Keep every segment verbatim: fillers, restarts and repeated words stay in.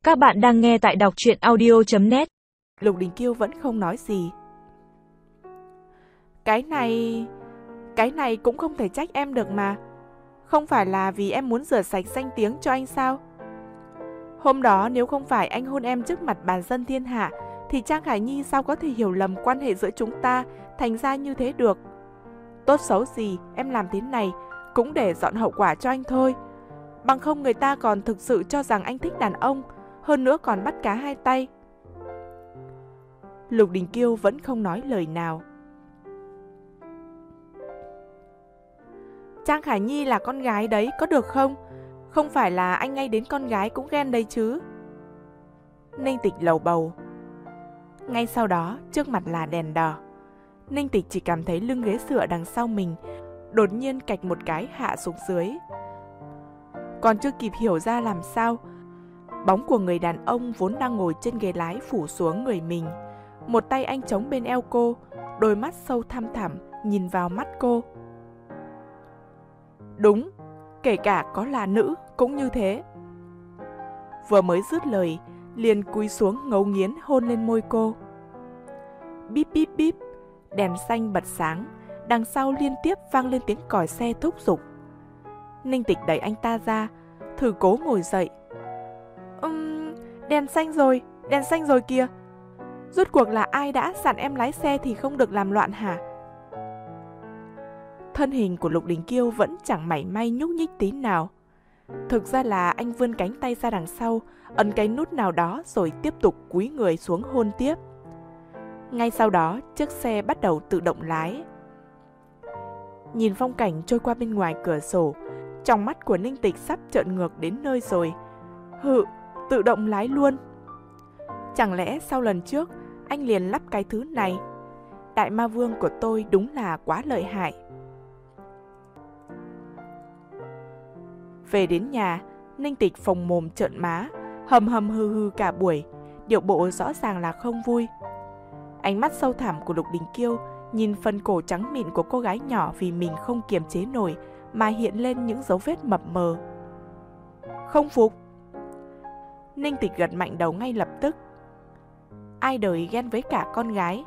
Các bạn đang nghe tại đọc truyện audio chấm net. Lục Đình Kiêu vẫn không nói gì. Cái này... Cái này cũng không thể trách em được mà. Không phải là vì em muốn rửa sạch danh tiếng cho anh sao? Hôm đó nếu không phải anh hôn em trước mặt bàn dân thiên hạ, thì Trang Khải Nhi sao có thể hiểu lầm quan hệ giữa chúng ta thành ra như thế được? Tốt xấu gì em làm thế này cũng để dọn hậu quả cho anh thôi. Bằng không người ta còn thực sự cho rằng anh thích đàn ông, hơn nữa còn bắt cá hai tay. Lục Đình Kiêu vẫn không nói lời nào. Trang Khải Nhi là con gái đấy, có được không? Không phải là anh ngay đến con gái cũng ghen đấy chứ. Ninh Tịch lầu bầu. Ngay sau đó, trước mặt là đèn đỏ. Ninh Tịch chỉ cảm thấy lưng ghế dựa đằng sau mình đột nhiên cạch một cái hạ xuống dưới. Còn chưa kịp hiểu ra làm sao, bóng của người đàn ông vốn đang ngồi trên ghế lái phủ xuống người mình. Một tay anh chống bên eo cô, đôi mắt sâu thăm thẳm nhìn vào mắt cô. Đúng, kể cả có là nữ cũng như thế. Vừa mới dứt lời, liền cúi xuống ngấu nghiến hôn lên môi cô. Bíp bíp bíp, đèn xanh bật sáng, đằng sau liên tiếp vang lên tiếng còi xe thúc giục. Ninh Tịch đẩy anh ta ra, thử cố ngồi dậy. Ừm, đèn xanh rồi, đèn xanh rồi kìa. Rốt cuộc là ai đã dặn em lái xe thì không được làm loạn hả? Thân hình của Lục Đình Kiêu vẫn chẳng mảy may nhúc nhích tí nào. Thực ra là anh vươn cánh tay ra đằng sau, ấn cái nút nào đó rồi tiếp tục cúi người xuống hôn tiếp. Ngay sau đó, chiếc xe bắt đầu tự động lái. Nhìn phong cảnh trôi qua bên ngoài cửa sổ, trong mắt của Ninh Tịch sắp trợn ngược đến nơi rồi. Hự, tự động lái luôn. Chẳng lẽ sau lần trước, anh liền lắp cái thứ này? Đại ma vương của tôi đúng là quá lợi hại. Về đến nhà, Ninh Tịch phồng mồm trợn má, hầm hầm hừ hừ cả buổi, điệu bộ rõ ràng là không vui. Ánh mắt sâu thẳm của Lục Đình Kiêu nhìn phần cổ trắng mịn của cô gái nhỏ vì mình không kiềm chế nổi mà hiện lên những dấu vết mập mờ. Không phục. Ninh Tịch gật mạnh đầu ngay lập tức. Ai đời ghen với cả con gái.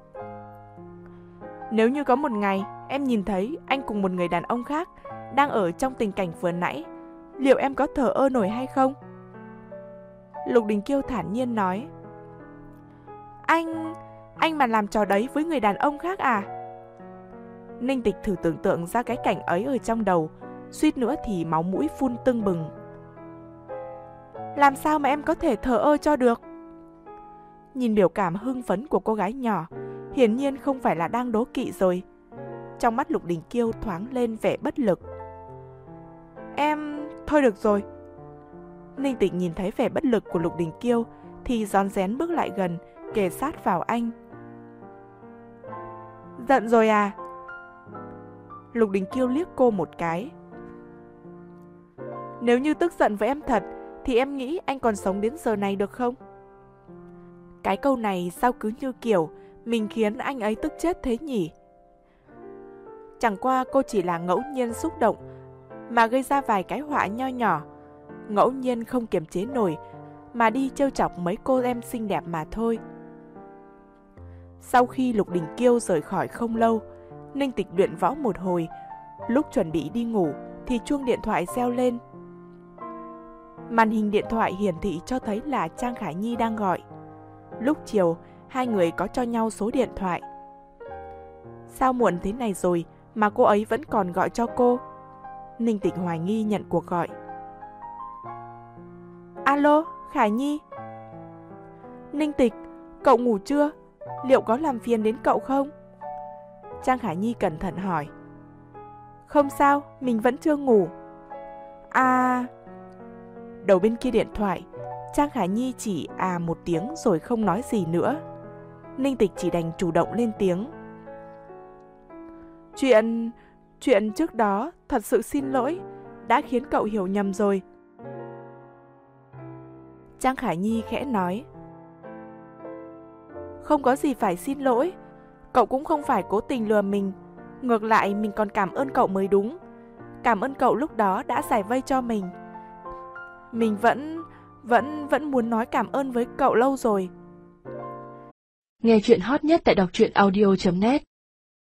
Nếu như có một ngày em nhìn thấy anh cùng một người đàn ông khác đang ở trong tình cảnh vừa nãy, liệu em có thờ ơ nổi hay không? Lục Đình Kiêu thản nhiên nói. Anh... anh mà làm trò đấy với người đàn ông khác à? Ninh Tịch thử tưởng tượng ra cái cảnh ấy ở trong đầu, suýt nữa thì máu mũi phun tưng bừng. Làm sao mà em có thể thờ ơ cho được? Nhìn biểu cảm hưng phấn của cô gái nhỏ, hiển nhiên không phải là đang đố kỵ rồi. Trong mắt Lục Đình Kiêu thoáng lên vẻ bất lực. Em... thôi được rồi. Ninh Tịch nhìn thấy vẻ bất lực của Lục Đình Kiêu thì rón rén bước lại gần, kề sát vào anh. Giận rồi à? Lục Đình Kiêu liếc cô một cái. Nếu như tức giận với em thật thì em nghĩ anh còn sống đến giờ này được không? Cái câu này sao cứ như kiểu mình khiến anh ấy tức chết thế nhỉ? Chẳng qua cô chỉ là ngẫu nhiên xúc động mà gây ra vài cái họa nho nhỏ, ngẫu nhiên không kiềm chế nổi mà đi trêu chọc mấy cô em xinh đẹp mà thôi. Sau khi Lục Đình Kiêu rời khỏi không lâu, Ninh Tịch luyện võ một hồi, lúc chuẩn bị đi ngủ thì chuông điện thoại reo lên. Màn hình điện thoại hiển thị cho thấy là Trang Khải Nhi đang gọi. Lúc chiều, hai người có cho nhau số điện thoại. Sao muộn thế này rồi mà cô ấy vẫn còn gọi cho cô? Ninh Tịch hoài nghi nhận cuộc gọi. Alo, Khải Nhi. Ninh Tịch, cậu ngủ chưa? Liệu có làm phiền đến cậu không? Trang Khải Nhi cẩn thận hỏi. Không sao, mình vẫn chưa ngủ. À... Đầu bên kia điện thoại, Trang Khải Nhi chỉ à một tiếng rồi không nói gì nữa. Ninh Tịch chỉ đành chủ động lên tiếng. Chuyện... chuyện trước đó thật sự xin lỗi, đã khiến cậu hiểu nhầm rồi. Trang Khải Nhi khẽ nói. Không có gì phải xin lỗi, cậu cũng không phải cố tình lừa mình. Ngược lại mình còn cảm ơn cậu mới đúng. Cảm ơn cậu lúc đó đã giải vây cho mình. Mình vẫn... Vẫn, vẫn muốn nói cảm ơn với cậu lâu rồi. Nghe chuyện hot nhất tại đọc truyện audio chấm net